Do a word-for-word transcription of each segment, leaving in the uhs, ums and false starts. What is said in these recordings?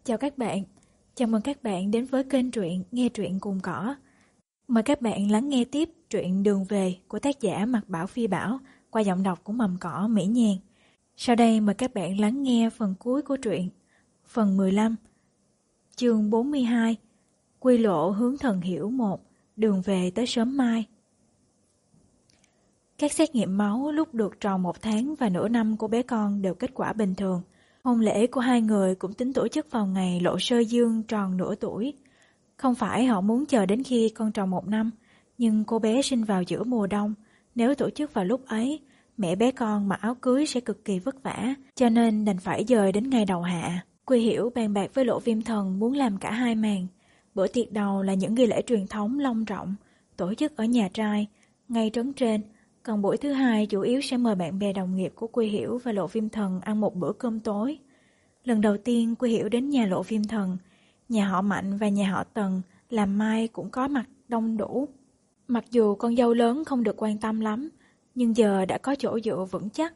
Chào các bạn, chào mừng các bạn đến với kênh truyện Nghe Truyện Cùng Cỏ. Mời các bạn lắng nghe tiếp truyện Đường Về của tác giả Mạc Bảo Phi Bảo qua giọng đọc của Mầm Cỏ Mỹ Nhàn. Sau đây mời các bạn lắng nghe phần cuối của truyện, phần mười lăm, chương bốn mươi hai, Quy lộ hướng thần hiểu một, đường về tới sớm mai. Các xét nghiệm máu lúc được tròn một tháng và nửa năm của bé con đều kết quả bình thường. Hôn lễ của hai người cũng tính tổ chức vào ngày Lộ Sơ Dương tròn nửa tuổi. Không phải họ muốn chờ đến khi con tròn một năm, nhưng cô bé sinh vào giữa mùa đông. Nếu tổ chức vào lúc ấy, mẹ bé con mặc áo cưới sẽ cực kỳ vất vả, cho nên đành phải dời đến ngày đầu hạ. Quy Hiểu bàn bạc với Lộ Viêm Thần muốn làm cả hai màn. Bữa tiệc đầu là những nghi lễ truyền thống long trọng, tổ chức ở nhà trai, ngay trấn trên. Còn buổi thứ hai chủ yếu sẽ mời bạn bè đồng nghiệp của Quy Hiểu và Lộ Viêm Thần ăn một bữa cơm tối. Lần đầu tiên Quy Hiểu đến nhà Lộ Viêm Thần, nhà họ Mạnh và nhà họ Tần làm mai cũng có mặt đông đủ. Mặc dù con dâu lớn không được quan tâm lắm, nhưng giờ đã có chỗ dựa vững chắc,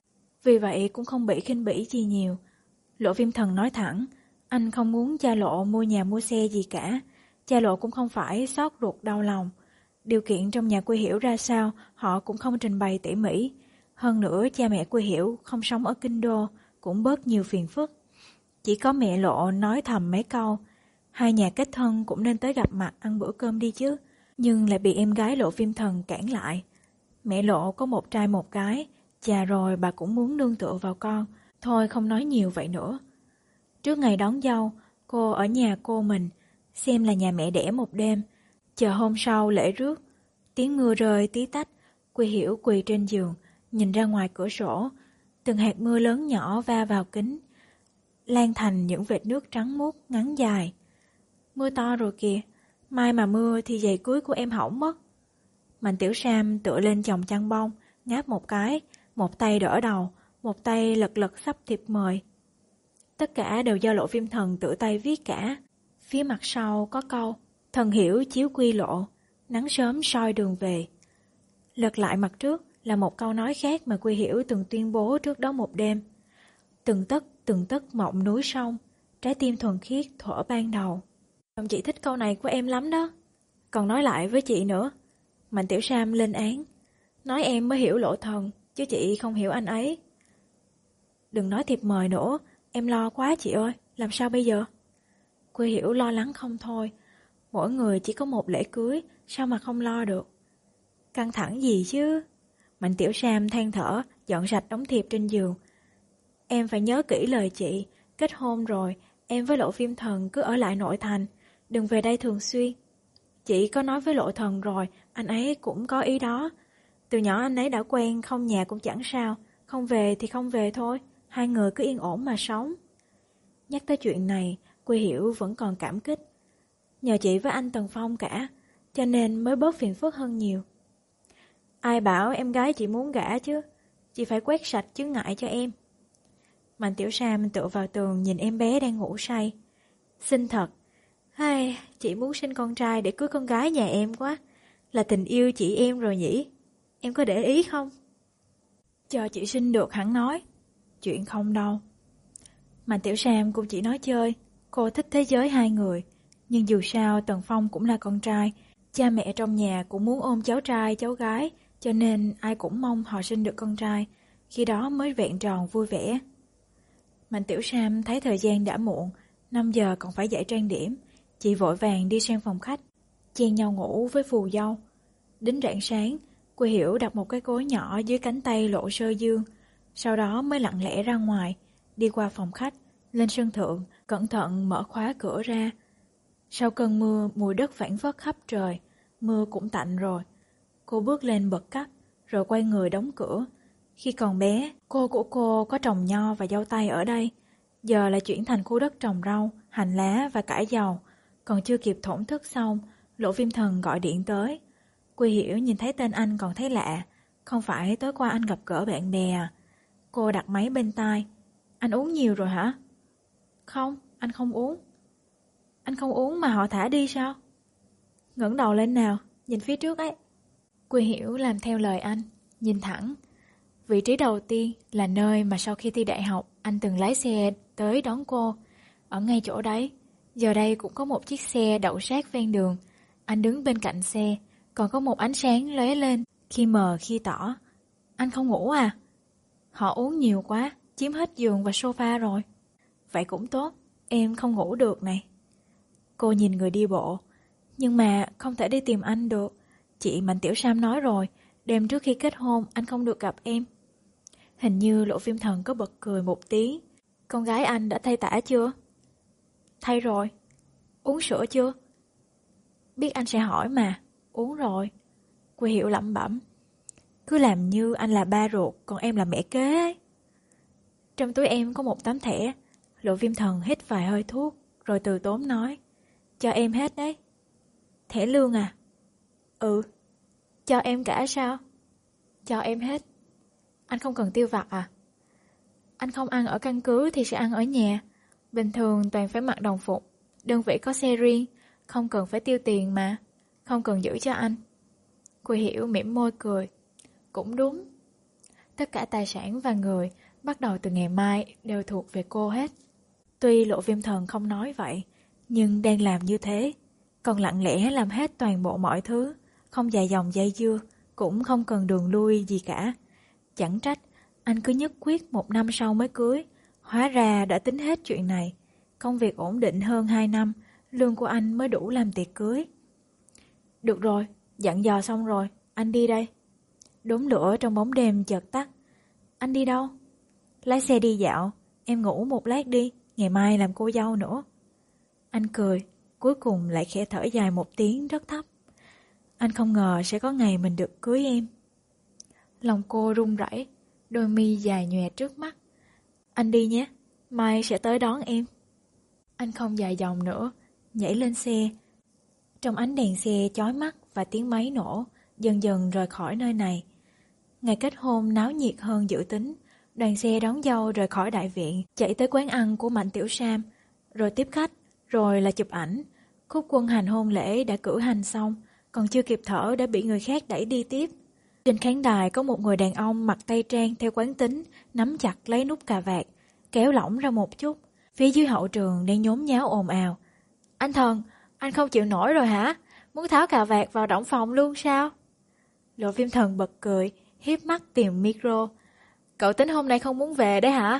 vì vậy cũng không bị khinh bỉ gì nhiều. Lộ Viêm Thần nói thẳng, anh không muốn cha Lộ mua nhà mua xe gì cả, cha Lộ cũng không phải xót ruột đau lòng. Điều kiện trong nhà Quy Hiểu ra sao họ cũng không trình bày tỉ mỉ. Hơn nữa cha mẹ Quy Hiểu không sống ở Kinh Đô, cũng bớt nhiều phiền phức. Chỉ có mẹ Lộ nói thầm mấy câu, hai nhà kết thân cũng nên tới gặp mặt ăn bữa cơm đi chứ, nhưng lại bị em gái Lộ Viêm Thần cản lại. Mẹ Lộ có một trai một gái, già rồi bà cũng muốn nương tựa vào con, thôi không nói nhiều vậy nữa. Trước ngày đón dâu, cô ở nhà cô mình, xem là nhà mẹ đẻ một đêm, chờ hôm sau lễ rước. Tiếng mưa rơi tí tách, Quy Hiểu quỳ trên giường, nhìn ra ngoài cửa sổ, từng hạt mưa lớn nhỏ va vào kính, lan thành những vệt nước trắng muốt ngắn dài. Mưa to rồi kìa, mai mà mưa thì giày cưới của em hỏng mất. Mạnh Tiểu Sam tựa lên chồng chăn bông, ngáp một cái, một tay đỡ đầu, một tay lật lật sắp thiệp mời. Tất cả đều do Lộ Viêm Thần tự tay viết cả. Phía mặt sau có câu, thần hiểu chiếu quy lộ, nắng sớm soi đường về. Lật lại mặt trước là một câu nói khác mà Quy Hiểu từng tuyên bố trước đó một đêm. Từng tấc từng tấc mộng núi sông, trái tim thuần khiết thuở ban đầu. Ông chị thích câu này của em lắm đó. Còn nói lại với chị nữa. Mạnh Tiểu Sam lên án, nói em mới hiểu Lộ Thần, chứ chị không hiểu anh ấy. Đừng nói thiệp mời nữa, em lo quá chị ơi, làm sao bây giờ? Quy Hiểu lo lắng không thôi. Mỗi người chỉ có một lễ cưới, sao mà không lo được? Căng thẳng gì chứ? Mạnh Tiểu Sam than thở, dọn sạch đống thiệp trên giường. Em phải nhớ kỹ lời chị, kết hôn rồi, em với Lộ Viêm Thần cứ ở lại nội thành, đừng về đây thường xuyên. Chị có nói với Lộ Thần rồi, anh ấy cũng có ý đó. Từ nhỏ anh ấy đã quen, không nhà cũng chẳng sao, không về thì không về thôi, hai người cứ yên ổn mà sống. Nhắc tới chuyện này, Quy Hiểu vẫn còn cảm kích. Nhờ chị với anh Tần Phong cả, cho nên mới bớt phiền phức hơn nhiều. Ai bảo em gái chị muốn gả chứ, chị phải quét sạch chướng ngại cho em. Mạnh Tiểu Sam tựa vào tường nhìn em bé đang ngủ say. Xinh thật. Hay, chị muốn sinh con trai để cưới con gái nhà em quá. Là tình yêu chị em rồi nhỉ? Em có để ý không? Cho chị sinh được hẳn nói. Chuyện không đâu. Mạnh Tiểu Sam cũng chỉ nói chơi. Cô thích thế giới hai người. Nhưng dù sao Tần Phong cũng là con trai. Cha mẹ trong nhà cũng muốn ôm cháu trai cháu gái, cho nên ai cũng mong họ sinh được con trai. Khi đó mới vẹn tròn vui vẻ. Mạnh Tiểu Sam thấy thời gian đã muộn, năm giờ còn phải dậy trang điểm. Chị vội vàng đi sang phòng khách, chen nhau ngủ với phù dâu. Đến rạng sáng, Quy Hiểu đặt một cái gối nhỏ dưới cánh tay Lộ Sơ Dương, sau đó mới lặng lẽ ra ngoài, đi qua phòng khách, lên sân thượng, cẩn thận mở khóa cửa ra. Sau cơn mưa, mùi đất phảng phất khắp trời, mưa cũng tạnh rồi. Cô bước lên bật cắt, rồi quay người đóng cửa. Khi còn bé, cô của cô có trồng nho và dâu tây ở đây. Giờ lại chuyển thành khu đất trồng rau, hành lá và cải dầu. Còn chưa kịp thổn thức xong, Lộ Viêm Thần gọi điện tới. Quy Hiểu nhìn thấy tên anh còn thấy lạ. Không phải tối qua anh gặp gỡ bạn bè à? Cô đặt máy bên tai. Anh uống nhiều rồi hả? Không, anh không uống. Anh không uống mà họ thả đi sao? Ngẩng đầu lên nào, nhìn phía trước ấy. Quy Hiểu làm theo lời anh, nhìn thẳng. Vị trí đầu tiên là nơi mà sau khi thi đại học anh từng lái xe tới đón cô. Ở ngay chỗ đấy, giờ đây cũng có một chiếc xe đậu sát ven đường. Anh đứng bên cạnh xe, còn có một ánh sáng lóe lên, khi mờ khi tỏ. Anh không ngủ à? Họ uống nhiều quá, chiếm hết giường và sofa rồi. Vậy cũng tốt, em không ngủ được này. Cô nhìn người đi bộ. Nhưng mà không thể đi tìm anh được. Chị Mạnh Tiểu Sam nói rồi, đêm trước khi kết hôn anh không được gặp em. Hình như Lộ Phim Thần có bật cười một tí. Con gái anh đã thay tã chưa? Thay rồi. Uống sữa chưa? Biết anh sẽ hỏi mà. Uống rồi. Quy Hiểu lẩm bẩm. Cứ làm như anh là ba ruột, còn em là mẹ kế ấy. Trong túi em có một tấm thẻ. Lộ Phim Thần hít vài hơi thuốc, rồi từ tốn nói. Cho em hết đấy. Thẻ lương à? Ừ. Cho em cả sao? Cho em hết. Anh không cần tiêu vặt à? Anh không ăn ở căn cứ thì sẽ ăn ở nhà. Bình thường toàn phải mặc đồng phục. Đơn vị có xe riêng, không cần phải tiêu tiền mà. Không cần giữ cho anh. Quy Hiểu mỉm môi cười. Cũng đúng. Tất cả tài sản và người bắt đầu từ ngày mai đều thuộc về cô hết. Tuy Lộ Viêm Thần không nói vậy, nhưng đang làm như thế. Còn lặng lẽ làm hết toàn bộ mọi thứ. Không dài dòng dây dưa, cũng không cần đường lui gì cả. Chẳng trách anh cứ nhất quyết một năm sau mới cưới. Hóa ra đã tính hết chuyện này. Công việc ổn định hơn hai năm, lương của anh mới đủ làm tiệc cưới. Được rồi, dặn dò xong rồi, anh đi đây. Đốm lửa trong bóng đêm chợt tắt. Anh đi đâu? Lái xe đi dạo. Em ngủ một lát đi, ngày mai làm cô dâu nữa. Anh cười, cuối cùng lại khẽ thở dài một tiếng rất thấp. Anh không ngờ sẽ có ngày mình được cưới em. Lòng cô run rẩy, đôi mi dài nhòe trước mắt. Anh đi nhé, mai sẽ tới đón em. Anh không dài dòng nữa, nhảy lên xe. Trong ánh đèn xe chói mắt và tiếng máy nổ, dần dần rời khỏi nơi này. Ngày kết hôn náo nhiệt hơn dự tính. Đoàn xe đón dâu rời khỏi đại viện, chạy tới quán ăn của Mạnh Tiểu Sam, rồi tiếp khách, rồi là chụp ảnh. Khúc quân hành hôn lễ đã cử hành xong, còn chưa kịp thở đã bị người khác đẩy đi tiếp. Trên khán đài có một người đàn ông mặc tây trang theo quán tính, nắm chặt lấy nút cà vạt, kéo lỏng ra một chút. Phía dưới hậu trường đang nhốn nháo ồn ào. Anh Thần, anh không chịu nổi rồi hả? Muốn tháo cà vạt vào động phòng luôn sao? Lộ Phim Thần bật cười, hiếp mắt tìm micro. Cậu tính hôm nay không muốn về đấy hả?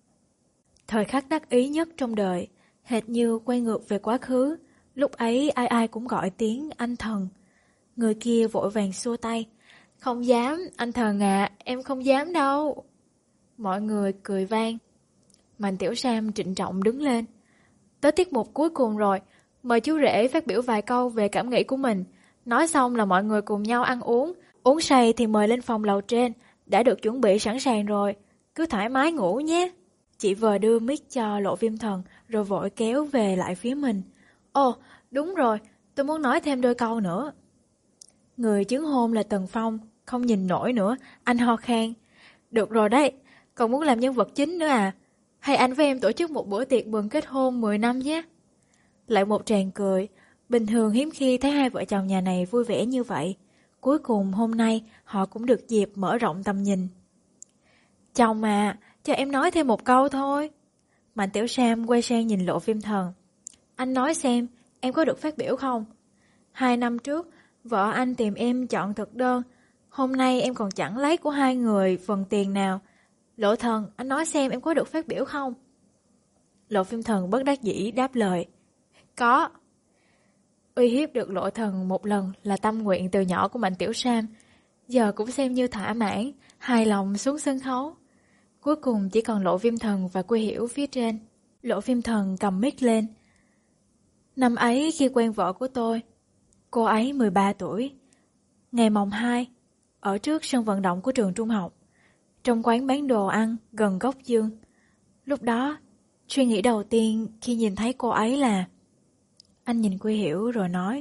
Thời khắc đắc ý nhất trong đời, hệt như quay ngược về quá khứ. Lúc ấy ai ai cũng gọi tiếng anh Thần. Người kia vội vàng xua tay. Không dám, anh Thần à, em không dám đâu. Mọi người cười vang. Mạnh Tiểu Sam trịnh trọng đứng lên. Tới tiết mục cuối cùng rồi, mời chú rể phát biểu vài câu về cảm nghĩ của mình. Nói xong là mọi người cùng nhau ăn uống. Uống say thì mời lên phòng lầu trên, đã được chuẩn bị sẵn sàng rồi. Cứ thoải mái ngủ nhé. Chị vờ đưa mic cho Lộ Viêm Thần, rồi vội kéo về lại phía mình. Ồ, đúng rồi, tôi muốn nói thêm đôi câu nữa. Người chứng hôn là Tần Phong, không nhìn nổi nữa, anh ho khan. Được rồi đấy, còn muốn làm nhân vật chính nữa à? Hay anh với em tổ chức một bữa tiệc mừng kết hôn mười năm nhé. Lại một tràng cười, bình thường hiếm khi thấy hai vợ chồng nhà này vui vẻ như vậy. Cuối cùng hôm nay họ cũng được dịp mở rộng tầm nhìn. Chồng à, cho em nói thêm một câu thôi. Mạnh Tiểu Sam quay sang nhìn Lộ Phim Thần. Anh nói xem, em có được phát biểu không? Hai năm trước, vợ anh tìm em chọn thực đơn. Hôm nay em còn chẳng lấy của hai người phần tiền nào. Lộ Thần, anh nói xem em có được phát biểu không? Lộ Phim Thần bất đắc dĩ đáp lời. Có. Uy hiếp được Lộ Thần một lần là tâm nguyện từ nhỏ của Mạnh Tiểu Sam. Giờ cũng xem như thỏa mãn, hài lòng xuống sân khấu. Cuối cùng chỉ còn Lộ Viêm Thần và Quy Hiểu phía trên. Lộ Viêm Thần cầm mic lên. Năm ấy khi quen vợ của tôi, cô ấy mười ba tuổi. Ngày mồng hai, ở trước sân vận động của trường trung học, trong quán bán đồ ăn gần góc Dương. Lúc đó, suy nghĩ đầu tiên khi nhìn thấy cô ấy là... Anh nhìn Quy Hiểu rồi nói,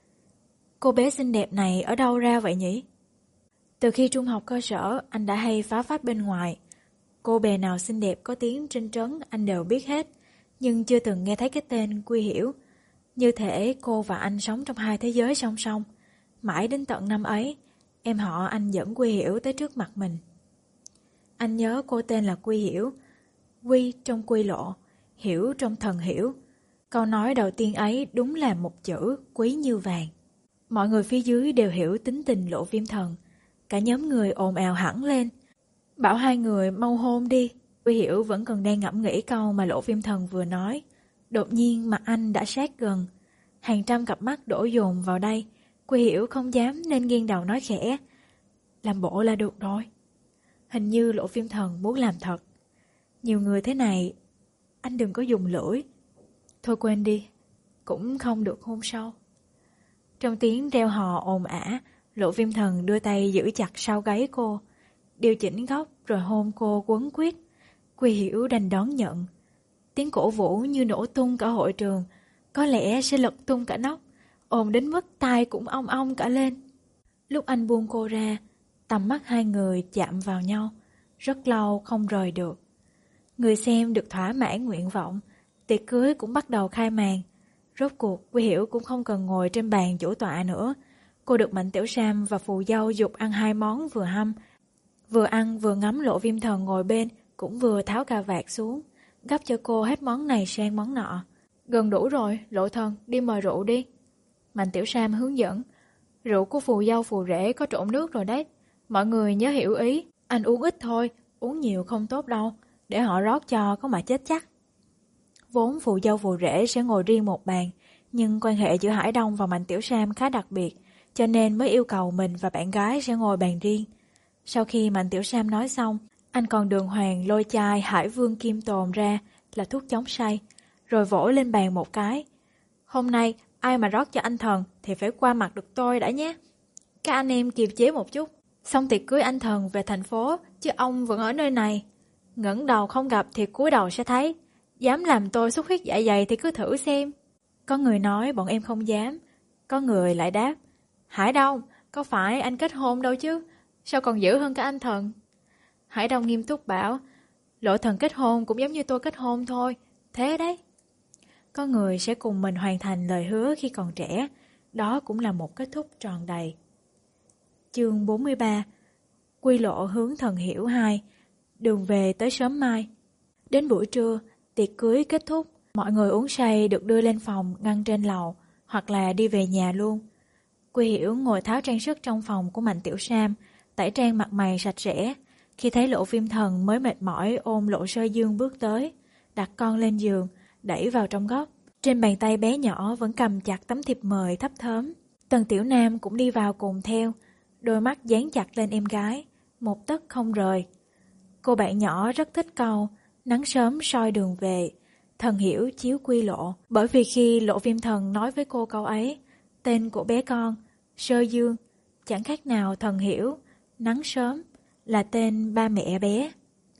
cô bé xinh đẹp này ở đâu ra vậy nhỉ? Từ khi trung học cơ sở, anh đã hay phá phách bên ngoài. Cô bé nào xinh đẹp có tiếng trên trấn anh đều biết hết, nhưng chưa từng nghe thấy cái tên Quy Hiểu. Như thể cô và anh sống trong hai thế giới song song. Mãi đến tận năm ấy, em họ anh dẫn Quy Hiểu tới trước mặt mình. Anh nhớ cô tên là Quy Hiểu, Quy trong Quy Lộ, hiểu trong thần hiểu. Câu nói đầu tiên ấy đúng là một chữ quý như vàng. Mọi người phía dưới đều hiểu tính tình Lộ Viêm Thần. Cả nhóm người ồn ào hẳn lên, bảo hai người mau hôn đi. Quy Hiểu vẫn còn đang ngẫm nghĩ câu mà Lộ Viêm Thần vừa nói. Đột nhiên mặt anh đã sát gần, hàng trăm cặp mắt đổ dồn vào đây. Quy Hiểu không dám nên nghiêng đầu nói khẽ, làm bộ là được rồi. Hình như Lộ Viêm Thần muốn làm thật. Nhiều người thế này, anh đừng có dùng lưỡi. Thôi quên đi, cũng không được hôn sâu. Trong tiếng reo hò ồn ả, Lộ Viêm Thần đưa tay giữ chặt sau gáy cô, điều chỉnh góc rồi hôn cô quấn quýt. Quy Hiểu đành đón nhận. Tiếng cổ vũ như nổ tung cả hội trường, có lẽ sẽ lật tung cả nóc, ồn đến mức tai cũng ong ong cả lên. Lúc anh buông cô ra, tầm mắt hai người chạm vào nhau, rất lâu không rời được. Người xem được thỏa mãn nguyện vọng, tiệc cưới cũng bắt đầu khai màn. Rốt cuộc Quy Hiểu cũng không cần ngồi trên bàn chủ tọa nữa. Cô được Mạnh Tiểu Sam và phù dâu giục ăn hai món vừa hâm. Vừa ăn vừa ngắm Lộ Viêm Thần ngồi bên, cũng vừa tháo cà vạt xuống, gấp cho cô hết món này sang món nọ. Gần đủ rồi, Lộ Thần, đi mời rượu đi. Mạnh Tiểu Sam hướng dẫn. Rượu của phù dâu phù rể có trộn nước rồi đấy. Mọi người nhớ hiểu ý, anh uống ít thôi, uống nhiều không tốt đâu, để họ rót cho có mà chết chắc. Vốn phù dâu phù rể sẽ ngồi riêng một bàn, nhưng quan hệ giữa Hải Đông và Mạnh Tiểu Sam khá đặc biệt, cho nên mới yêu cầu mình và bạn gái sẽ ngồi bàn riêng. Sau khi Mạnh Tiểu Sam nói xong, anh còn đường hoàng lôi chai Hải Vương Kim Tồn ra là thuốc chống say, rồi vỗ lên bàn một cái. Hôm nay ai mà rót cho anh Thần thì phải qua mặt được tôi đã nhé. Các anh em kiềm chế một chút, xong tiệc cưới anh Thần về thành phố, chứ ông vẫn ở nơi này. Ngẩng đầu không gặp thì cúi đầu sẽ thấy. Dám làm tôi xuất huyết dạ dày thì cứ thử xem. Có người nói bọn em không dám, có người lại đáp, Hải Đông, có phải anh kết hôn đâu chứ, sao còn dữ hơn cả anh Thần. Hải Đông nghiêm túc bảo, Lộ Thần kết hôn cũng giống như tôi kết hôn thôi, thế đấy. Có người sẽ cùng mình hoàn thành lời hứa khi còn trẻ, đó cũng là một kết thúc tròn đầy. Chương bốn mươi ba. Quy lộ hướng Thần Hiểu hai. Đường về tới sớm mai. Đến buổi trưa, tiệc cưới kết thúc, mọi người uống say được đưa lên phòng ngăn trên lầu, hoặc là đi về nhà luôn. Quy Hiểu ngồi tháo trang sức trong phòng của Mạnh Tiểu Sam, tẩy trang mặt mày sạch sẽ. Khi thấy Lộ Viêm Thần mới mệt mỏi ôm Lộ Sơ Dương bước tới, đặt con lên giường, đẩy vào trong góc. Trên bàn tay bé nhỏ vẫn cầm chặt tấm thiệp mời thấp thớm. Tần Tiểu Nam cũng đi vào cùng theo, đôi mắt dán chặt lên em gái, một tấc không rời. Cô bạn nhỏ rất thích câu nắng sớm soi đường về, Thần Hiểu chiếu quy lộ, bởi vì khi Lộ Viêm Thần nói với cô câu ấy, tên của bé con, Sơ Dương, chẳng khác nào Thần Hiểu, nắng sớm, là tên ba mẹ bé.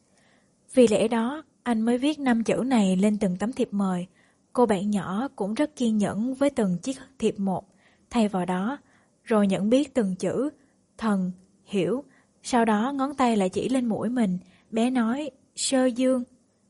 Vì lẽ đó, anh mới viết năm chữ này lên từng tấm thiệp mời. Cô bạn nhỏ cũng rất kiên nhẫn với từng chiếc thiệp một, thay vào đó, rồi nhận biết từng chữ, Thần, Hiểu, sau đó ngón tay lại chỉ lên mũi mình, bé nói, Sơ Dương.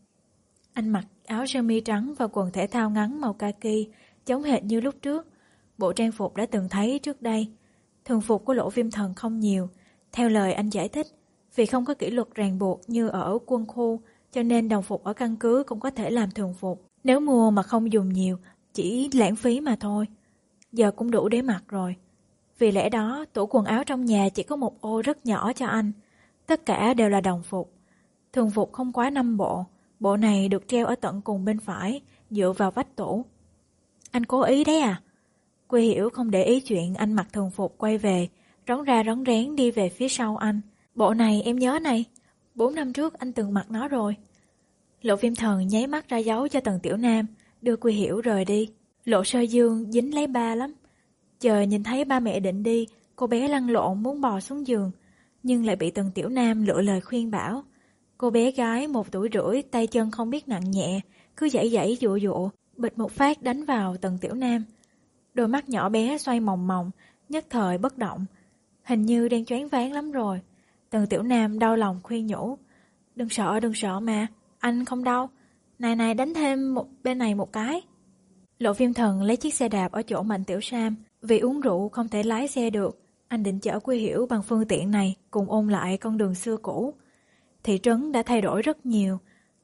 Anh mặc áo sơ mi trắng và quần thể thao ngắn màu kaki, giống hệt như lúc trước, bộ trang phục đã từng thấy trước đây. Thường phục của Lộ Viêm Thần không nhiều, theo lời anh giải thích, vì không có kỷ luật ràng buộc như ở quân khu, cho nên đồng phục ở căn cứ cũng có thể làm thường phục. Nếu mua mà không dùng nhiều, chỉ lãng phí mà thôi. Giờ cũng đủ để mặc rồi. Vì lẽ đó, tủ quần áo trong nhà chỉ có một ô rất nhỏ cho anh. Tất cả đều là đồng phục. Thường phục không quá năm bộ. Bộ này được treo ở tận cùng bên phải, dựa vào vách tủ. Anh cố ý đấy à? Quy Hiểu không để ý chuyện anh mặc thường phục quay về, rón ra rón rén đi về phía sau anh. Bộ này em nhớ này, bốn năm trước anh từng mặc nó rồi. Lộ Viêm Thần nháy mắt ra dấu cho Tần Tiểu Nam, đưa Quy Hiểu rời đi. Lộ Sơ Dương dính lấy ba lắm. Chờ nhìn thấy ba mẹ định đi, cô bé lăn lộn muốn bò xuống giường, nhưng lại bị Tần Tiểu Nam lựa lời khuyên bảo. Cô bé gái một tuổi rưỡi, tay chân không biết nặng nhẹ, cứ giãy giãy dụa dụa, bịch một phát đánh vào Tần Tiểu Nam. Đôi mắt nhỏ bé xoay mòng mòng, nhất thời bất động, hình như đang choáng váng lắm rồi. Tần Tiểu Nam đau lòng khuyên nhủ, đừng sợ đừng sợ mà, anh không đau, này này đánh thêm một bên này một cái. Lộ Viêm Thần lấy chiếc xe đạp ở chỗ Mạnh Tiểu Sam, vì uống rượu không thể lái xe được, anh định chở Quy Hiểu bằng phương tiện này cùng ôn lại con đường xưa cũ. Thị trấn đã thay đổi rất nhiều,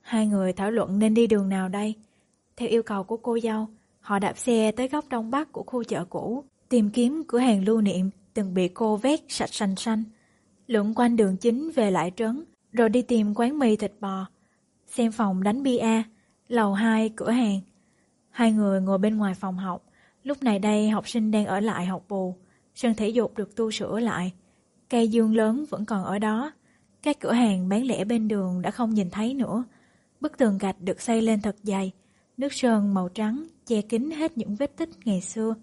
Hai người thảo luận nên đi đường nào đây. Theo yêu cầu của cô dâu, họ đạp xe tới góc đông bắc của khu chợ cũ, tìm kiếm cửa hàng lưu niệm từng bị cô vét sạch sành xanh, lượn quanh đường chính về lại trấn, rồi đi tìm quán mì thịt bò, xem phòng đánh bia, lầu hai cửa hàng. Hai người ngồi bên ngoài phòng học. Lúc này đây học sinh đang ở lại học bù. Sân thể dục được tu sửa lại. Cây dương lớn vẫn còn ở đó. Các cửa hàng bán lẻ bên đường đã không nhìn thấy nữa. Bức tường gạch được xây lên thật dày. Nước sơn màu trắng che kín hết những vết tích ngày xưa.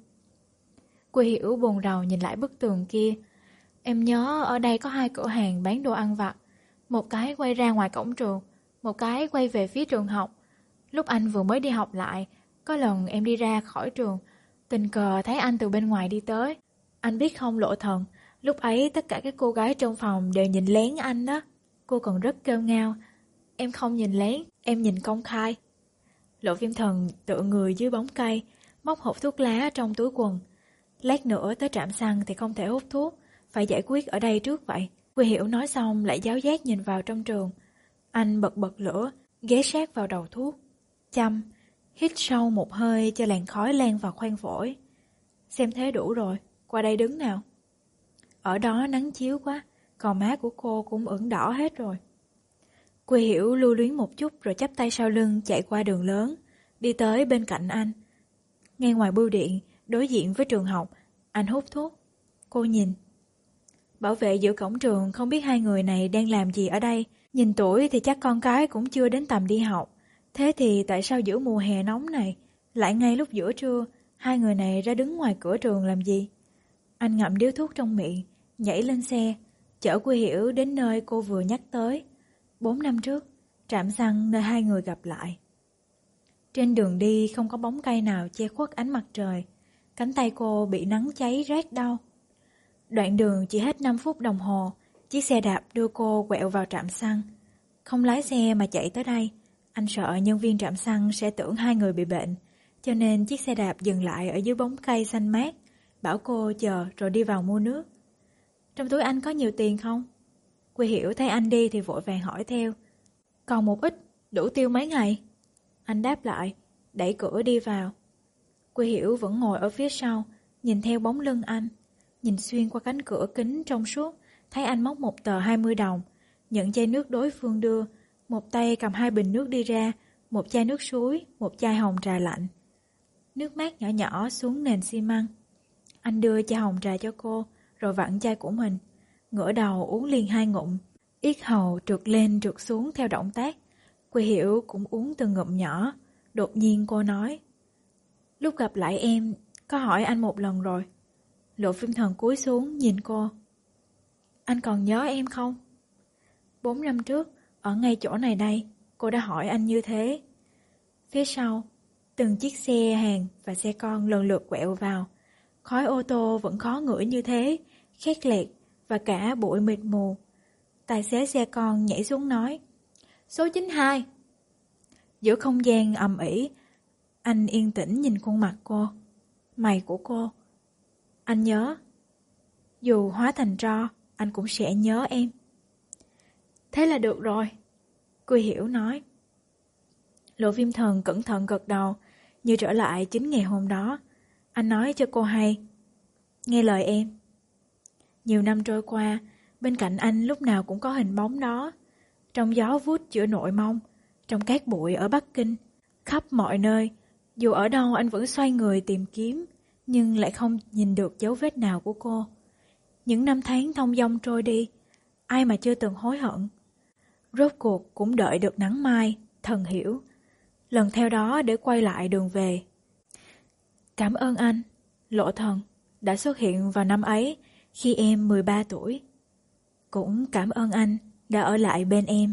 Cô Hiểu buồn rầu nhìn lại bức tường kia. Em nhớ ở đây có hai cửa hàng bán đồ ăn vặt. Một cái quay ra ngoài cổng trường, một cái quay về phía trường học. Lúc anh vừa mới đi học lại, có lần em đi ra khỏi trường, tình cờ thấy anh từ bên ngoài đi tới. Anh biết không Lộ Thần, lúc ấy tất cả các cô gái trong phòng đều nhìn lén anh đó. Cô còn rất kêu ngao. Em không nhìn lén, em nhìn công khai. Lộ Viêm Thần tựa người dưới bóng cây, móc hộp thuốc lá trong túi quần. Lát nữa tới trạm xăng thì không thể hút thuốc, phải giải quyết ở đây trước vậy. Quy Hiểu nói xong lại giáo giác nhìn vào trong trường. Anh bật bật lửa, ghé sát vào đầu thuốc. Chăm, hít sâu một hơi cho làn khói lan vào khoang phổi. Xem thế đủ rồi, qua đây đứng nào. Ở đó nắng chiếu quá, còn má của cô cũng ửng đỏ hết rồi. Quy Hiểu lưu luyến một chút rồi chắp tay sau lưng chạy qua đường lớn, đi tới bên cạnh anh. Ngay ngoài bưu điện, đối diện với trường học, anh hút thuốc. Cô nhìn. Bảo vệ giữa cổng trường không biết hai người này đang làm gì ở đây. Nhìn tuổi thì chắc con cái cũng chưa đến tầm đi học. Thế thì tại sao giữa mùa hè nóng này, lại ngay lúc giữa trưa, hai người này ra đứng ngoài cửa trường làm gì? Anh ngậm điếu thuốc trong miệng, nhảy lên xe, chở Quy Hiểu đến nơi cô vừa nhắc tới. Bốn năm trước, trạm xăng nơi hai người gặp lại. Trên đường đi không có bóng cây nào che khuất ánh mặt trời. Cánh tay cô bị nắng cháy rát đau. Đoạn đường chỉ hết năm phút đồng hồ, chiếc xe đạp đưa cô quẹo vào trạm xăng. Không lái xe mà chạy tới đây, anh sợ nhân viên trạm xăng sẽ tưởng hai người bị bệnh, cho nên chiếc xe đạp dừng lại ở dưới bóng cây xanh mát, bảo cô chờ rồi đi vào mua nước. Trong túi anh có nhiều tiền không? Quy Hiểu thấy anh đi thì vội vàng hỏi theo. Còn một ít, đủ tiêu mấy ngày? Anh đáp lại, đẩy cửa đi vào. Quy Hiểu vẫn ngồi ở phía sau, nhìn theo bóng lưng anh, nhìn xuyên qua cánh cửa kính trong suốt, thấy anh móc một tờ hai mươi đồng, nhận chai nước đối phương đưa, một tay cầm hai bình nước đi ra, một chai nước suối, một chai hồng trà lạnh. Nước mát nhỏ nhỏ xuống nền xi măng. Anh đưa chai hồng trà cho cô, rồi vặn chai của mình, ngửa đầu uống liền hai ngụm, yết hầu trượt lên trượt xuống theo động tác. Quy Hiểu cũng uống từng ngụm nhỏ. Đột nhiên cô nói, lúc gặp lại em, có hỏi anh một lần rồi. Lộ Viêm Thần cúi xuống nhìn cô. Anh còn nhớ em không? Bốn năm trước, ở ngay chỗ này đây, cô đã hỏi anh như thế. Phía sau, từng chiếc xe hàng và xe con lần lượt quẹo vào. Khói ô tô vẫn khó ngửi như thế, khét lẹt và cả bụi mịt mù. Tài xế xe con nhảy xuống nói, số chín hai. Giữa không gian ầm ĩ, anh yên tĩnh nhìn khuôn mặt cô, mày của cô. Anh nhớ, dù hóa thành tro, anh cũng sẽ nhớ em. Thế là được rồi, Quy Hiểu nói. Lộ Viêm Thần cẩn thận gật đầu, như trở lại chính ngày hôm đó. Anh nói cho cô hay, nghe lời em. Nhiều năm trôi qua, bên cạnh anh lúc nào cũng có hình bóng đó. Trong gió vút giữa nội mông, trong cát bụi ở Bắc Kinh, khắp mọi nơi, dù ở đâu anh vẫn xoay người tìm kiếm, nhưng lại không nhìn được dấu vết nào của cô. Những năm tháng thong dong trôi đi, ai mà chưa từng hối hận. Rốt cuộc cũng đợi được nắng mai, thần hiểu. Lần theo đó để quay lại đường về. Cảm ơn anh, Lộ Thần, đã xuất hiện vào năm ấy khi em mười ba tuổi. Cũng cảm ơn anh đã ở lại bên em.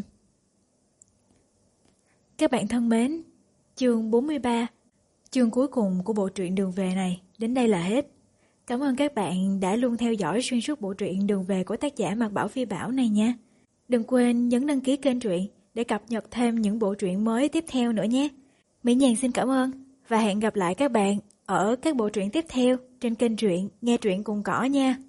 Các bạn thân mến, chương bốn mươi ba, chương cuối cùng của bộ truyện Đường Về này đến đây là hết. Cảm ơn các bạn đã luôn theo dõi xuyên suốt bộ truyện Đường Về của tác giả Mạc Bảo Phi Bảo này nha. Đừng quên nhấn đăng ký kênh truyện để cập nhật thêm những bộ truyện mới tiếp theo nữa nhé. Mỹ Nhàn xin cảm ơn và hẹn gặp lại các bạn ở các bộ truyện tiếp theo trên kênh truyện Nghe Truyện Cùng Cỏ nha.